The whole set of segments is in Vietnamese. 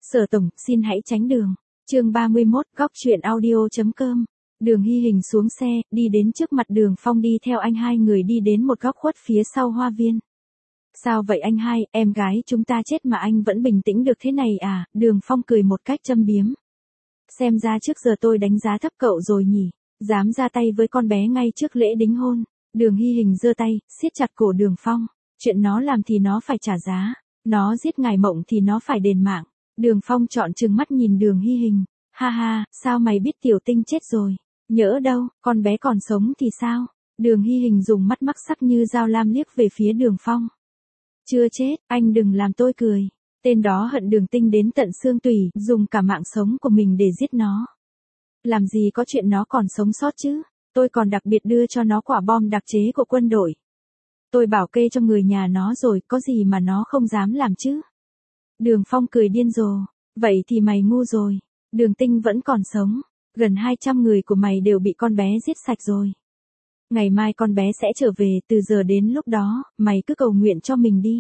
Sở tổng, xin hãy tránh đường. Chương 31, góc truyện audio.com. Đường Hy Hình xuống xe, đi đến trước mặt Đường Phong, đi theo anh hai người đi đến một góc khuất phía sau hoa viên. Sao vậy anh hai, em gái chúng ta chết mà anh vẫn bình tĩnh được thế này à? Đường Phong cười một cách châm biếm. Xem ra trước giờ tôi đánh giá thấp cậu rồi nhỉ, dám ra tay với con bé ngay trước lễ đính hôn. Đường Hy Hình giơ tay, siết chặt cổ Đường Phong. Chuyện nó làm thì nó phải trả giá, nó giết ngài Mộng thì nó phải đền mạng. Đường Phong trọn trừng mắt nhìn Đường Hy Hình. Ha ha, sao mày biết Tiểu Tinh chết rồi? Nhỡ đâu, con bé còn sống thì sao? Đường Hy Hình dùng mắt mắc sắc như dao lam liếc về phía Đường Phong. Chưa chết, anh đừng làm tôi cười. Tên đó hận Đường Tinh đến tận xương tủy, dùng cả mạng sống của mình để giết nó. Làm gì có chuyện nó còn sống sót chứ? Tôi còn đặc biệt đưa cho nó quả bom đặc chế của quân đội. Tôi bảo kê cho người nhà nó rồi, có gì mà nó không dám làm chứ? Đường Phong cười điên rồ. Vậy thì mày ngu rồi. Đường Tinh vẫn còn sống. Gần 200 người của mày đều bị con bé giết sạch rồi. Ngày mai con bé sẽ trở về, từ giờ đến lúc đó, mày cứ cầu nguyện cho mình đi.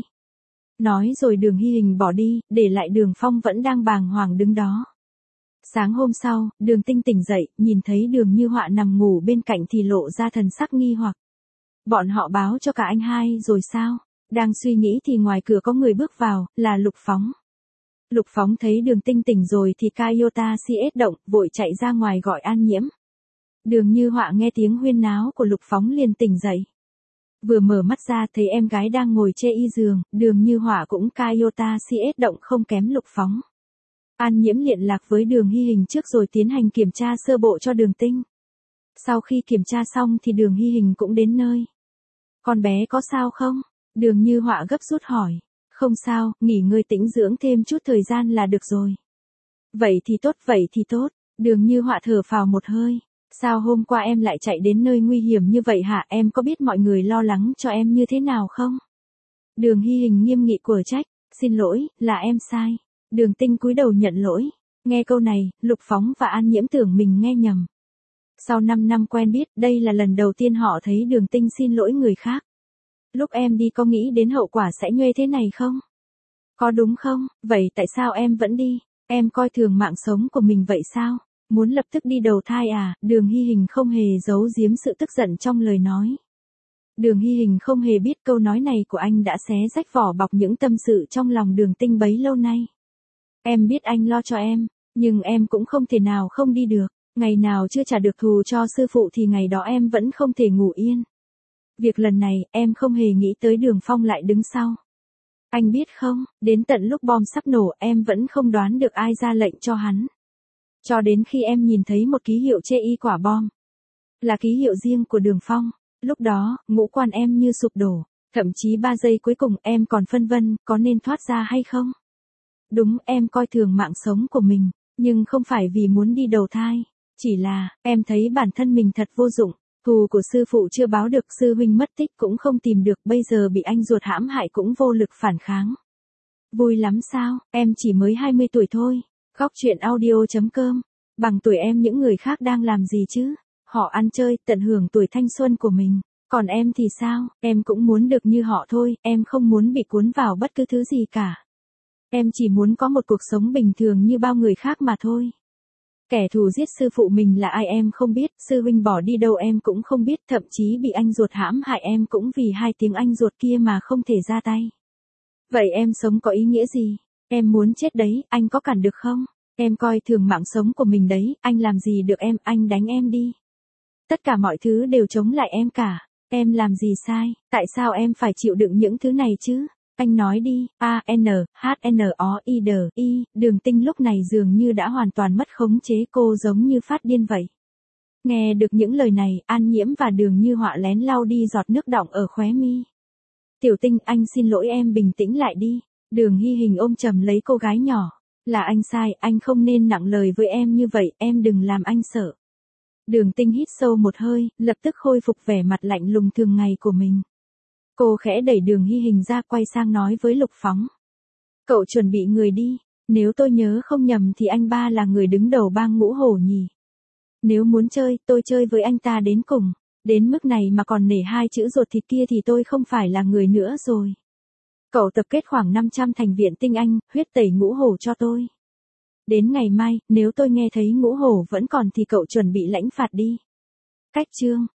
Nói rồi Đường Hy Hình bỏ đi, để lại Đường Phong vẫn đang bàng hoàng đứng đó. Sáng hôm sau, Đường Tinh tỉnh dậy, nhìn thấy Đường Như Họa nằm ngủ bên cạnh thì lộ ra thần sắc nghi hoặc. Bọn họ báo cho cả anh hai rồi sao? Đang suy nghĩ thì ngoài cửa có người bước vào, là Lục Phóng. Lục Phóng thấy Đường Tinh tỉnh rồi thì Toyota CS động, vội chạy ra ngoài gọi An Nhiễm. Đường Như Họa nghe tiếng huyên náo của Lục Phóng liền tỉnh dậy. Vừa mở mắt ra thấy em gái đang ngồi chê y giường, Đường Như Họa cũng Toyota CS động không kém Lục Phóng. An Nhiễm liên lạc với Đường Hy Hình trước rồi tiến hành kiểm tra sơ bộ cho Đường Tinh. Sau khi kiểm tra xong thì Đường Hy Hình cũng đến nơi. Con bé có sao không? Đường Như Họa gấp rút hỏi. Không sao, nghỉ ngơi tĩnh dưỡng thêm chút thời gian là được rồi. Vậy thì tốt. Đường Như Họa thở phào một hơi. Sao hôm qua em lại chạy đến nơi nguy hiểm như vậy hả? Em có biết mọi người lo lắng cho em như thế nào không? Đường Hy Hình nghiêm nghị của trách. Xin lỗi, là em sai. Đường Tinh cúi đầu nhận lỗi. Nghe câu này, Lục Phóng và An Nhiễm tưởng mình nghe nhầm. Sau 5 năm quen biết, đây là lần đầu tiên họ thấy Đường Tinh xin lỗi người khác. Lúc em đi có nghĩ đến hậu quả sẽ nhuê thế này không? Có đúng không? Vậy tại sao em vẫn đi? Em coi thường mạng sống của mình vậy sao? Muốn lập tức đi đầu thai à? Đường Hy Hình không hề giấu giếm sự tức giận trong lời nói. Đường Hy Hình không hề biết câu nói này của anh đã xé rách vỏ bọc những tâm sự trong lòng Đường Tinh bấy lâu nay. Em biết anh lo cho em, nhưng em cũng không thể nào không đi được. Ngày nào chưa trả được thù cho sư phụ thì ngày đó em vẫn không thể ngủ yên. Việc lần này, em không hề nghĩ tới Đường Phong lại đứng sau. Anh biết không, đến tận lúc bom sắp nổ em vẫn không đoán được ai ra lệnh cho hắn. Cho đến khi em nhìn thấy một ký hiệu chê y quả bom. Là ký hiệu riêng của Đường Phong. Lúc đó, ngũ quan em như sụp đổ. Thậm chí 3 giây cuối cùng em còn phân vân, có nên thoát ra hay không? Đúng, em coi thường mạng sống của mình, nhưng không phải vì muốn đi đầu thai. Chỉ là, em thấy bản thân mình thật vô dụng. Thù của sư phụ chưa báo được, sư huynh mất tích cũng không tìm được, bây giờ bị anh ruột hãm hại cũng vô lực phản kháng. Vui lắm sao, em chỉ mới 20 tuổi thôi. Góc truyện audio.com. Bằng tuổi em những người khác đang làm gì chứ? Họ ăn chơi, tận hưởng tuổi thanh xuân của mình. Còn em thì sao? Em cũng muốn được như họ thôi, em không muốn bị cuốn vào bất cứ thứ gì cả. Em chỉ muốn có một cuộc sống bình thường như bao người khác mà thôi. Kẻ thù giết sư phụ mình là ai em không biết, sư huynh bỏ đi đâu em cũng không biết, thậm chí bị anh ruột hãm hại em cũng vì 2 tiếng anh ruột kia mà không thể ra tay. Vậy em sống có ý nghĩa gì? Em muốn chết đấy, anh có cản được không? Em coi thường mạng sống của mình đấy, anh làm gì được em, anh đánh em đi. Tất cả mọi thứ đều chống lại em cả. Em làm gì sai, tại sao em phải chịu đựng những thứ này chứ? Anh nói đi, A-N-H-N-O-I-D-I, Đường Tinh lúc này dường như đã hoàn toàn mất khống chế, cô giống như phát điên vậy. Nghe được những lời này, An Nhiễm và Đường Như Họa lén lau đi giọt nước đọng ở khóe mi. Tiểu Tinh, anh xin lỗi em, bình tĩnh lại đi. Đường Hy Hình ôm chầm lấy cô gái nhỏ. Là anh sai, anh không nên nặng lời với em như vậy, em đừng làm anh sợ. Đường Tinh hít sâu một hơi, lập tức khôi phục vẻ mặt lạnh lùng thường ngày của mình. Cô khẽ đẩy Đường Hy Hình ra, quay sang nói với Lục Phóng. Cậu chuẩn bị người đi, nếu tôi nhớ không nhầm thì anh ba là người đứng đầu bang Ngũ Hổ nhỉ. Nếu muốn chơi, tôi chơi với anh ta đến cùng. Đến mức này mà còn nể 2 chữ ruột thịt kia thì tôi không phải là người nữa rồi. Cậu tập kết khoảng 500 thành viện tinh anh, huyết tẩy Ngũ Hổ cho tôi. Đến ngày mai, nếu tôi nghe thấy Ngũ Hổ vẫn còn thì cậu chuẩn bị lãnh phạt đi. Cách chương